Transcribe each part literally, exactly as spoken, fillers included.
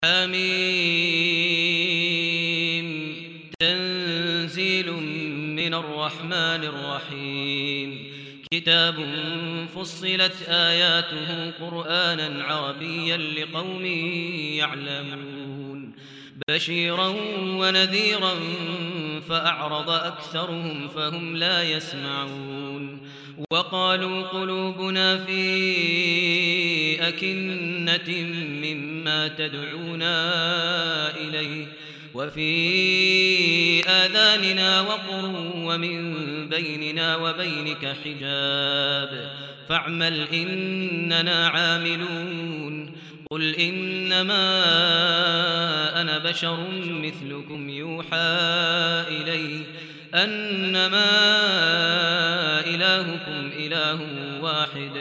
حميم تنزيل من الرحمن الرحيم كتاب فصلت آياته قرآنا عربيا لقوم يعلمون بشيرا ونذيرا فأعرض أكثرهم فهم لا يسمعون وقالوا قلوبنا في أكنة مما تدعونا إليه وفي آذاننا وقر ومن بيننا وبينك حجاب فاعمل إننا عاملون قل إنما أنا بشر مثلكم يوحى إلي أنما إلهكم إله واحد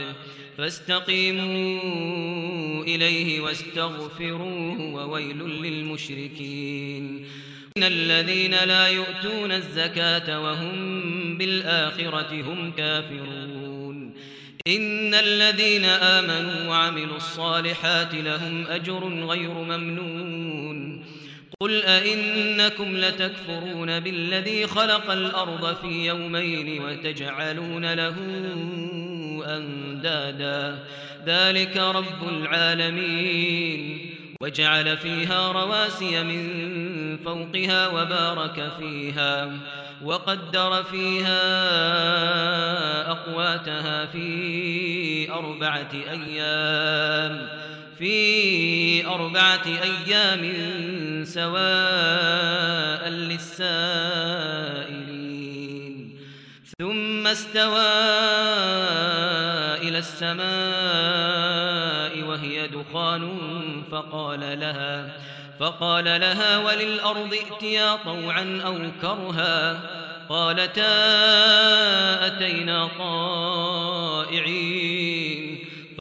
فاستقيموا إليه واستغفروه وويل للمشركين إن الذين لا يؤتون الزكاة وهم بالآخرة هم كافرون إن الذين آمنوا وعملوا الصالحات لهم أجر غير ممنون قل أئنكم لتكفرون بالذي خلق الأرض في يومين وتجعلون له أندادا ذلك رب العالمين وجعل فيها رواسي من فوقها وبارك فيها وقدر فيها أقواتها في أربعة أيام في أربعة أيام سواء للسائلين ثم استوى إلى السماء وهي دخان فقال لها فقال لها وللأرض ائتيا طوعا أو كرها قالتا أتينا طائعين